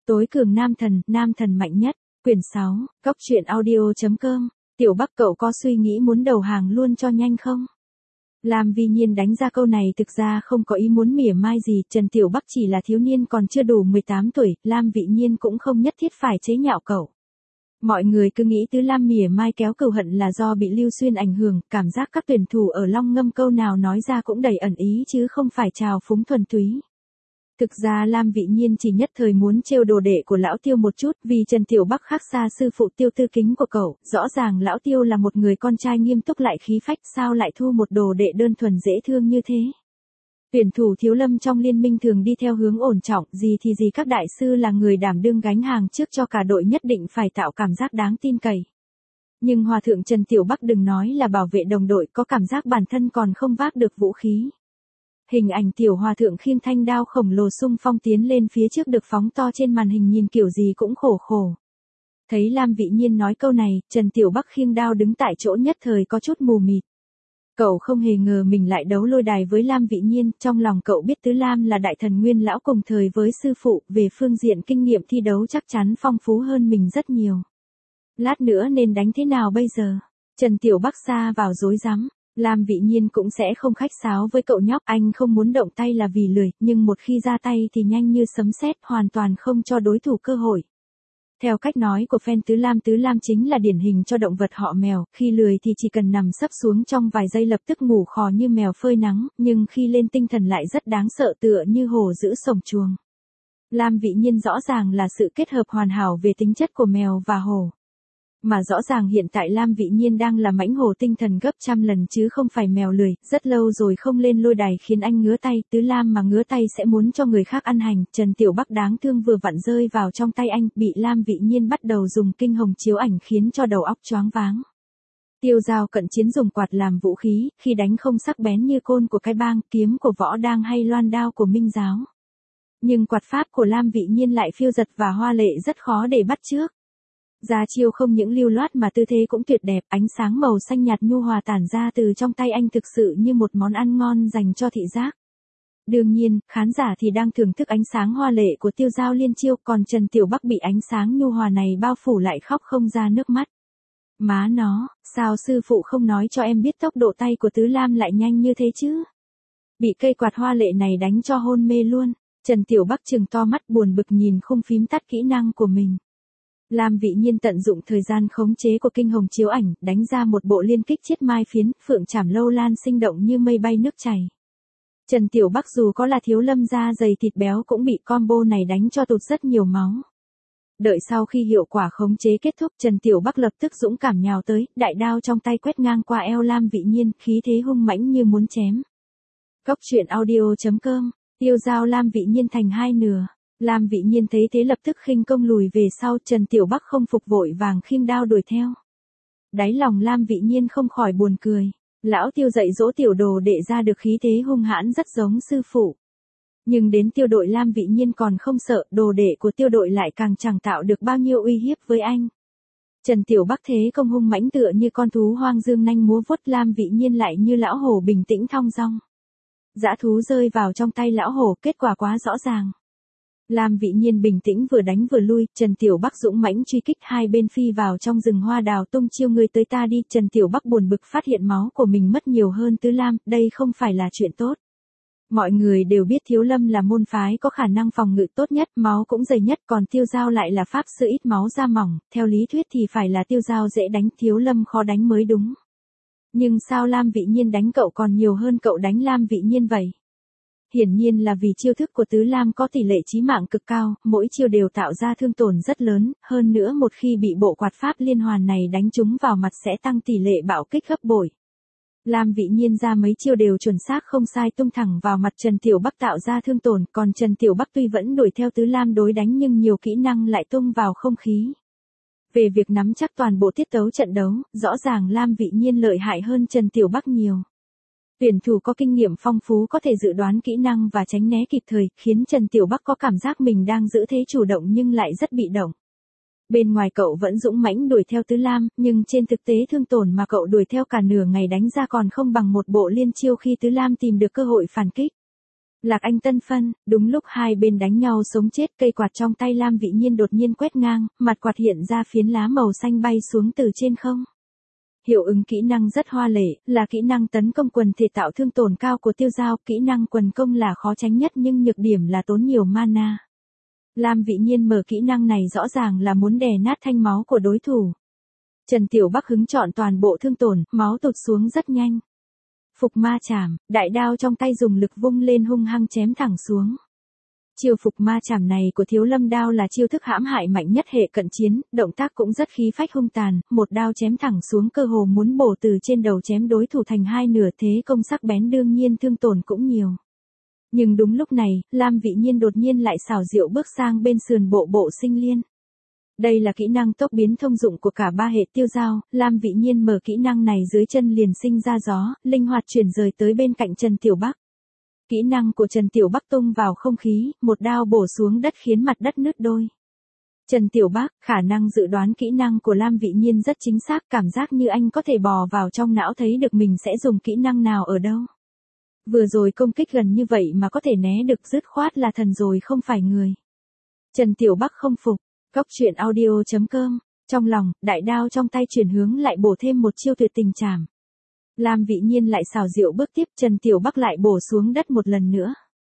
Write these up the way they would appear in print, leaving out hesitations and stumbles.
Tối cường nam thần mạnh nhất, quyển 6, Cóc truyện audio.com, Tiểu Bắc cậu có suy nghĩ muốn đầu hàng luôn cho nhanh không? Lam Vi Nhiên đánh ra câu này thực ra không có ý muốn mỉa mai gì, Trần Tiểu Bắc chỉ là thiếu niên còn chưa đủ 18 tuổi, Lam Vi Nhiên cũng không nhất thiết phải chế nhạo cậu. Mọi người cứ nghĩ Tứ Lam mỉa mai kéo cừu hận là do bị Lưu Xuyên ảnh hưởng, cảm giác các tuyển thủ ở Long Ngâm câu nào nói ra cũng đầy ẩn ý chứ không phải trào phúng thuần túy. Thực ra Lam Vi Nhiên chỉ nhất thời muốn trêu đồ đệ của lão Tiêu một chút, vì Trần Tiểu Bắc khác xa sư phụ Tiêu Tư Kính của cậu, rõ ràng lão Tiêu là một người con trai nghiêm túc lại khí phách, sao lại thu một đồ đệ đơn thuần dễ thương như thế. Tuyển thủ Thiếu Lâm trong liên minh thường đi theo hướng ổn trọng, gì thì gì các đại sư là người đảm đương gánh hàng trước cho cả đội, nhất định phải tạo cảm giác đáng tin cậy. Nhưng Hòa thượng Trần Tiểu Bắc đừng nói là bảo vệ đồng đội, có cảm giác bản thân còn không vác được vũ khí. Hình ảnh Tiểu Hòa thượng khiêng thanh đao khổng lồ xung phong tiến lên phía trước được phóng to trên màn hình, nhìn kiểu gì cũng khổ khổ. Thấy Lam Vi Nhiên nói câu này, Trần Tiểu Bắc khiêng đao đứng tại chỗ nhất thời có chút mù mịt. Cậu không hề ngờ mình lại đấu lôi đài với Lam Vi Nhiên, trong lòng cậu biết Tứ Lam là đại thần nguyên lão cùng thời với sư phụ, về phương diện kinh nghiệm thi đấu chắc chắn phong phú hơn mình rất nhiều. Lát nữa nên đánh thế nào bây giờ? Trần Tiểu Bắc sa vào rối rắm. Lam Vi Nhiên cũng sẽ không khách sáo với cậu nhóc, anh không muốn động tay là vì lười, nhưng một khi ra tay thì nhanh như sấm sét, hoàn toàn không cho đối thủ cơ hội. Theo cách nói của fan Tứ Lam chính là điển hình cho động vật họ mèo, khi lười thì chỉ cần nằm sấp xuống trong vài giây lập tức ngủ khò như mèo phơi nắng, nhưng khi lên tinh thần lại rất đáng sợ, tựa như hổ giữ sổng chuồng. Lam Vi Nhiên rõ ràng là sự kết hợp hoàn hảo về tính chất của mèo và hổ. Mà rõ ràng hiện tại Lam Vi Nhiên đang là mãnh hổ tinh thần gấp trăm lần chứ không phải mèo lười, rất lâu rồi không lên lôi đài khiến anh ngứa tay, Tứ Lam mà ngứa tay sẽ muốn cho người khác ăn hành, Trần Tiểu Bắc đáng thương vừa vặn rơi vào trong tay anh, bị Lam Vi Nhiên bắt đầu dùng kinh hồng chiếu ảnh khiến cho đầu óc choáng váng. Tiêu Dao cận chiến dùng quạt làm vũ khí, khi đánh không sắc bén như côn của Cái Bang, kiếm của Võ Đang hay loan đao của Minh Giáo. Nhưng quạt pháp của Lam Vi Nhiên lại phiêu dật và hoa lệ, rất khó để bắt chước. Ra chiêu không những lưu loát mà tư thế cũng tuyệt đẹp, ánh sáng màu xanh nhạt nhu hòa tản ra từ trong tay anh thực sự như một món ăn ngon dành cho thị giác. Đương nhiên, khán giả thì đang thưởng thức ánh sáng hoa lệ của Tiêu Dao liên chiêu, còn Trần Tiểu Bắc bị ánh sáng nhu hòa này bao phủ lại khóc không ra nước mắt. Má nó, sao sư phụ không nói cho em biết tốc độ tay của Tứ Lam lại nhanh như thế chứ? Bị cây quạt hoa lệ này đánh cho hôn mê luôn. Trần Tiểu Bắc trừng to mắt buồn bực nhìn khung phím tắt kỹ năng của mình. Lam Vi Nhiên tận dụng thời gian khống chế của kinh hồng chiếu ảnh, đánh ra một bộ liên kích chiết mai phiến, phượng trảm lâu lan sinh động như mây bay nước chảy. Trần Tiểu Bắc dù có là Thiếu Lâm da dày thịt béo cũng bị combo này đánh cho tụt rất nhiều máu. Đợi sau khi hiệu quả khống chế kết thúc, Trần Tiểu Bắc lập tức dũng cảm nhào tới, đại đao trong tay quét ngang qua eo Lam Vi Nhiên, khí thế hung mãnh như muốn chém. Cóc truyện audio.com, Tiêu Dao Lam Vi Nhiên thành hai nửa. Lam Vi Nhiên thấy thế lập tức khinh công lùi về sau, Trần Tiểu Bắc không phục vội vàng khiêng đao đuổi theo. Đáy lòng Lam Vi Nhiên không khỏi buồn cười. Lão Tiêu dạy dỗ tiểu đồ đệ ra được khí thế hung hãn rất giống sư phụ. Nhưng đến tiêu đội Lam Vi Nhiên còn không sợ, đồ đệ của tiêu đội lại càng chẳng tạo được bao nhiêu uy hiếp với anh. Trần Tiểu Bắc thế công hung mãnh tựa như con thú hoang dương nanh múa vuốt, Lam Vi Nhiên lại như lão hổ bình tĩnh thong dong. Dã thú rơi vào trong tay lão hổ, kết quả quá rõ ràng. Lam Vi Nhiên bình tĩnh vừa đánh vừa lui, Trần Tiểu Bắc dũng mãnh truy kích, hai bên phi vào trong rừng hoa đào tung chiêu người tới ta đi. Trần Tiểu Bắc buồn bực phát hiện máu của mình mất nhiều hơn Tứ Lam, đây không phải là chuyện tốt. Mọi người đều biết Thiếu Lâm là môn phái có khả năng phòng ngự tốt nhất, máu cũng dày nhất, còn Tiêu Dao lại là pháp sư ít máu da mỏng, theo lý thuyết thì phải là Tiêu Dao dễ đánh, Thiếu Lâm khó đánh mới đúng. Nhưng sao Lam Vi Nhiên đánh cậu còn nhiều hơn cậu đánh Lam Vi Nhiên vậy? Hiển nhiên là vì chiêu thức của Tứ Lam có tỷ lệ chí mạng cực cao, mỗi chiêu đều tạo ra thương tổn rất lớn, hơn nữa một khi bị bộ quạt pháp liên hoàn này đánh trúng vào mặt sẽ tăng tỷ lệ bạo kích gấp bội. Lam Vi Nhiên ra mấy chiêu đều chuẩn xác không sai, tung thẳng vào mặt Trần Tiểu Bắc tạo ra thương tổn, còn Trần Tiểu Bắc tuy vẫn đuổi theo Tứ Lam đối đánh nhưng nhiều kỹ năng lại tung vào không khí. Về việc nắm chắc toàn bộ tiết tấu trận đấu, rõ ràng Lam Vi Nhiên lợi hại hơn Trần Tiểu Bắc nhiều. Tuyển thủ có kinh nghiệm phong phú có thể dự đoán kỹ năng và tránh né kịp thời, khiến Trần Tiểu Bắc có cảm giác mình đang giữ thế chủ động nhưng lại rất bị động. Bên ngoài cậu vẫn dũng mãnh đuổi theo Tứ Lam, nhưng trên thực tế thương tổn mà cậu đuổi theo cả nửa ngày đánh ra còn không bằng một bộ liên chiêu khi Tứ Lam tìm được cơ hội phản kích. Lạc Anh Tân phân, đúng lúc hai bên đánh nhau sống chết, cây quạt trong tay Lam Vị Nhiên đột nhiên quét ngang, mặt quạt hiện ra phiến lá màu xanh bay xuống từ trên không. Hiệu ứng kỹ năng rất hoa lệ, là kỹ năng tấn công quần thể tạo thương tổn cao của Tiêu Giao, kỹ năng quần công là khó tránh nhất nhưng nhược điểm là tốn nhiều mana. Lam Vị Nhiên mở kỹ năng này rõ ràng là muốn đè nát thanh máu của đối thủ. Trần Tiểu Bắc hứng chọn toàn bộ thương tổn, máu tụt xuống rất nhanh. Phục ma chảm, đại đao trong tay dùng lực vung lên hung hăng chém thẳng xuống. Chiêu phục ma chảm này của Thiếu Lâm đao là chiêu thức hãm hại mạnh nhất hệ cận chiến, động tác cũng rất khí phách hung tàn, một đao chém thẳng xuống cơ hồ muốn bổ từ trên đầu chém đối thủ thành hai nửa, thế công sắc bén đương nhiên thương tổn cũng nhiều. Nhưng đúng lúc này, Lam Vị Nhiên đột nhiên lại xảo diệu bước sang bên sườn bộ sinh liên. Đây là kỹ năng tốc biến thông dụng của cả ba hệ Tiêu Giao, Lam Vị Nhiên mở kỹ năng này dưới chân liền sinh ra gió, linh hoạt chuyển rời tới bên cạnh Trần Tiểu Bắc. Kỹ năng của Trần Tiểu Bắc tung vào không khí, một đao bổ xuống đất khiến mặt đất nứt đôi. Trần Tiểu Bắc, khả năng dự đoán kỹ năng của Lam Vị Nhiên rất chính xác, cảm giác như anh có thể bò vào trong não thấy được mình sẽ dùng kỹ năng nào ở đâu. Vừa rồi công kích gần như vậy mà có thể né được, dứt khoát là thần rồi không phải người. Trần Tiểu Bắc không phục. Cóc truyện audio.com, trong lòng, đại đao trong tay chuyển hướng lại bổ thêm một chiêu tuyệt tình chảm. Lam Vị Nhiên lại xảo diệu bước tiếp, Trần Tiểu Bắc lại bổ xuống đất một lần nữa.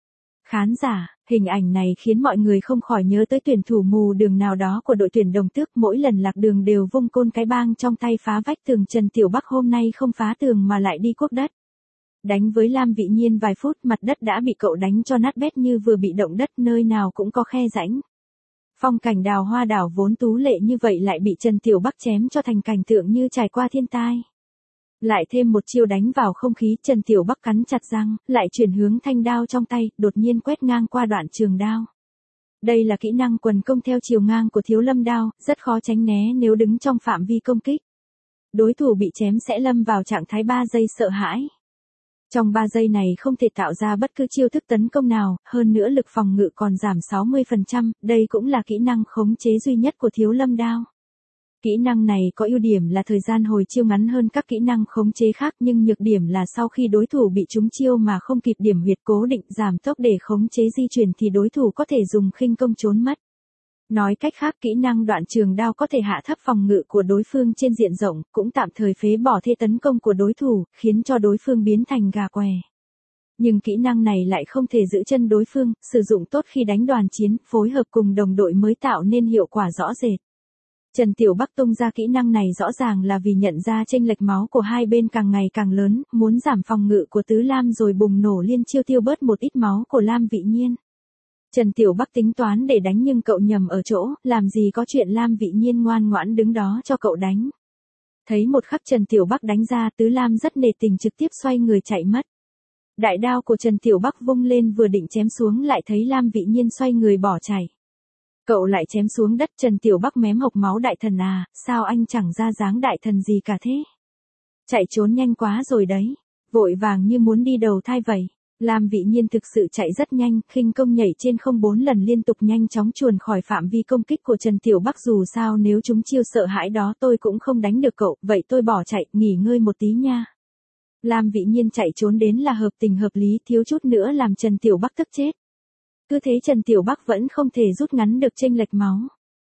Khán giả, hình ảnh này khiến mọi người không khỏi nhớ tới tuyển thủ mù đường nào đó của đội tuyển Đồng Tước, mỗi lần lạc đường đều vung côn cái bang trong tay phá vách tường. Trần Tiểu Bắc hôm nay không phá tường mà lại đi cuốc đất. Đánh với Lam Vị Nhiên vài phút, mặt đất đã bị cậu đánh cho nát bét như vừa bị động đất, nơi nào cũng có khe rãnh. Phong cảnh đào hoa đảo vốn tú lệ như vậy lại bị Trần Tiểu Bắc chém cho thành cảnh tượng như trải qua thiên tai. Lại thêm một chiêu đánh vào không khí, Trần Tiểu Bắc cắn chặt răng, lại chuyển hướng thanh đao trong tay, đột nhiên quét ngang qua đoạn trường đao. Đây là kỹ năng quần công theo chiều ngang của Thiếu Lâm đao, rất khó tránh né nếu đứng trong phạm vi công kích. Đối thủ bị chém sẽ lâm vào trạng thái 3 giây sợ hãi. Trong 3 giây này không thể tạo ra bất cứ chiêu thức tấn công nào, hơn nữa lực phòng ngự còn giảm 60%, đây cũng là kỹ năng khống chế duy nhất của Thiếu Lâm đao. Kỹ năng này có ưu điểm là thời gian hồi chiêu ngắn hơn các kỹ năng khống chế khác, nhưng nhược điểm là sau khi đối thủ bị trúng chiêu mà không kịp điểm huyệt cố định giảm tốc để khống chế di chuyển thì đối thủ có thể dùng khinh công trốn mất. Nói cách khác, kỹ năng đoạn trường đao có thể hạ thấp phòng ngự của đối phương trên diện rộng, cũng tạm thời phế bỏ thế tấn công của đối thủ, khiến cho đối phương biến thành gà què. Nhưng kỹ năng này lại không thể giữ chân đối phương, sử dụng tốt khi đánh đoàn chiến, phối hợp cùng đồng đội mới tạo nên hiệu quả rõ rệt. Trần Tiểu Bắc tung ra kỹ năng này rõ ràng là vì nhận ra chênh lệch máu của hai bên càng ngày càng lớn, muốn giảm phòng ngự của Tứ Lam rồi bùng nổ liên chiêu tiêu bớt một ít máu của Lam Vị Nhiên. Trần Tiểu Bắc tính toán để đánh nhưng cậu nhầm ở chỗ, làm gì có chuyện Lam Vị Nhiên ngoan ngoãn đứng đó cho cậu đánh. Thấy một khắc Trần Tiểu Bắc đánh ra, Tứ Lam rất nề tình trực tiếp xoay người chạy mất. Đại đao của Trần Tiểu Bắc vung lên vừa định chém xuống lại thấy Lam Vị Nhiên xoay người bỏ chạy. Cậu lại chém xuống đất. Trần Tiểu Bắc mém hộc máu, đại thần à, sao anh chẳng ra dáng đại thần gì cả thế? Chạy trốn nhanh quá rồi đấy, vội vàng như muốn đi đầu thai vậy. Lam Vị Nhiên thực sự chạy rất nhanh, khinh công nhảy trên không 4 lần liên tục nhanh chóng chuồn khỏi phạm vi công kích của Trần Tiểu Bắc. Dù sao nếu chúng chiêu sợ hãi đó tôi cũng không đánh được cậu, vậy tôi bỏ chạy, nghỉ ngơi một tí nha. Lam Vị Nhiên chạy trốn đến là hợp tình hợp lý, thiếu chút nữa làm Trần Tiểu Bắc tức chết. Cứ thế Trần Tiểu Bắc vẫn không thể rút ngắn được chênh lệch máu.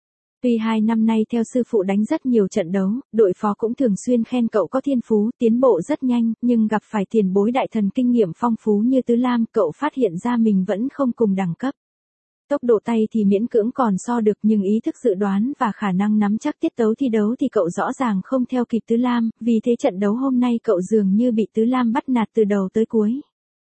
Tuy 2 năm nay theo sư phụ đánh rất nhiều trận đấu, đội phó cũng thường xuyên khen cậu có thiên phú, tiến bộ rất nhanh, nhưng gặp phải tiền bối đại thần kinh nghiệm phong phú như Tứ Lam, cậu phát hiện ra mình vẫn không cùng đẳng cấp. Tốc độ tay thì miễn cưỡng còn so được, nhưng ý thức dự đoán và khả năng nắm chắc tiết tấu thi đấu thì cậu rõ ràng không theo kịp Tứ Lam, vì thế trận đấu hôm nay cậu dường như bị Tứ Lam bắt nạt từ đầu tới cuối.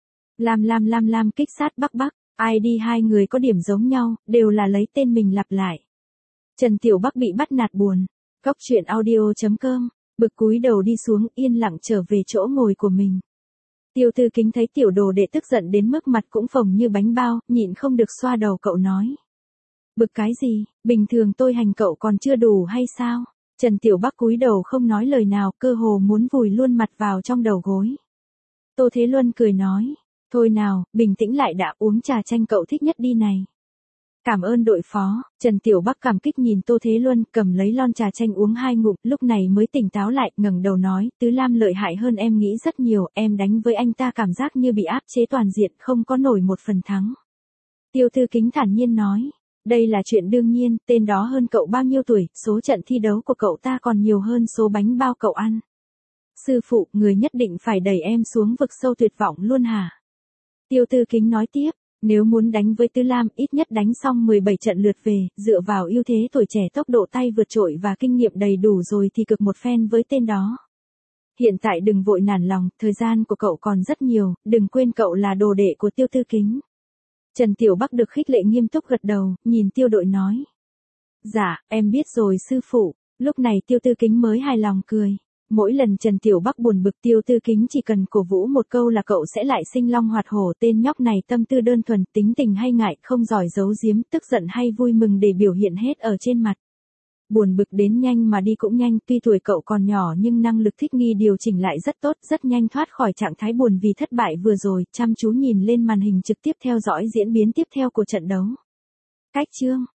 Lam kích sát Bắc, ID hai người có điểm giống nhau, đều là lấy tên mình lặp lại. Trần Tiểu Bắc bị bắt nạt buồn. Cóc truyện audio.com, bực cúi đầu đi xuống, yên lặng trở về chỗ ngồi của mình. Tiêu Tư Kính thấy tiểu đồ đệ tức giận đến mức mặt cũng phồng như bánh bao, nhịn không được xoa đầu cậu nói. Bực cái gì, bình thường tôi hành cậu còn chưa đủ hay sao? Trần Tiểu Bắc cúi đầu không nói lời nào, cơ hồ muốn vùi luôn mặt vào trong đầu gối. Tô Thế Luân cười nói. Thôi nào, bình tĩnh lại đã, uống trà chanh cậu thích nhất đi này. Cảm ơn đội phó, Trần Tiểu Bắc cảm kích nhìn Tô Thế Luân, cầm lấy lon trà chanh uống 2 ngụm, lúc này mới tỉnh táo lại, ngẩng đầu nói, Tứ Lam lợi hại hơn em nghĩ rất nhiều, em đánh với anh ta cảm giác như bị áp chế toàn diện, không có nổi một phần thắng. Tiêu Tư Kính thản nhiên nói, đây là chuyện đương nhiên, tên đó hơn cậu bao nhiêu tuổi, số trận thi đấu của cậu ta còn nhiều hơn số bánh bao cậu ăn. Sư phụ, người nhất định phải đẩy em xuống vực sâu tuyệt vọng luôn hả? Tiêu Tư Kính nói tiếp, nếu muốn đánh với Tứ Lam, ít nhất đánh xong 17 trận lượt về, dựa vào ưu thế tuổi trẻ tốc độ tay vượt trội và kinh nghiệm đầy đủ rồi thì cực một phen với tên đó. Hiện tại đừng vội nản lòng, thời gian của cậu còn rất nhiều, đừng quên cậu là đồ đệ của Tiêu Tư Kính. Trần Tiểu Bắc được khích lệ nghiêm túc gật đầu, nhìn Tiêu đội nói. Dạ, em biết rồi sư phụ, lúc này Tiêu Tư Kính mới hài lòng cười. Mỗi lần Trần Tiểu Bắc buồn bực Tiêu Tư Kính chỉ cần cổ vũ một câu là cậu sẽ lại sinh long hoạt hổ, tên nhóc này tâm tư đơn thuần, tính tình hay ngại, không giỏi giấu giếm, tức giận hay vui mừng để biểu hiện hết ở trên mặt. Buồn bực đến nhanh mà đi cũng nhanh, tuy tuổi cậu còn nhỏ nhưng năng lực thích nghi điều chỉnh lại rất tốt, rất nhanh thoát khỏi trạng thái buồn vì thất bại vừa rồi, chăm chú nhìn lên màn hình trực tiếp theo dõi diễn biến tiếp theo của trận đấu. Cách chương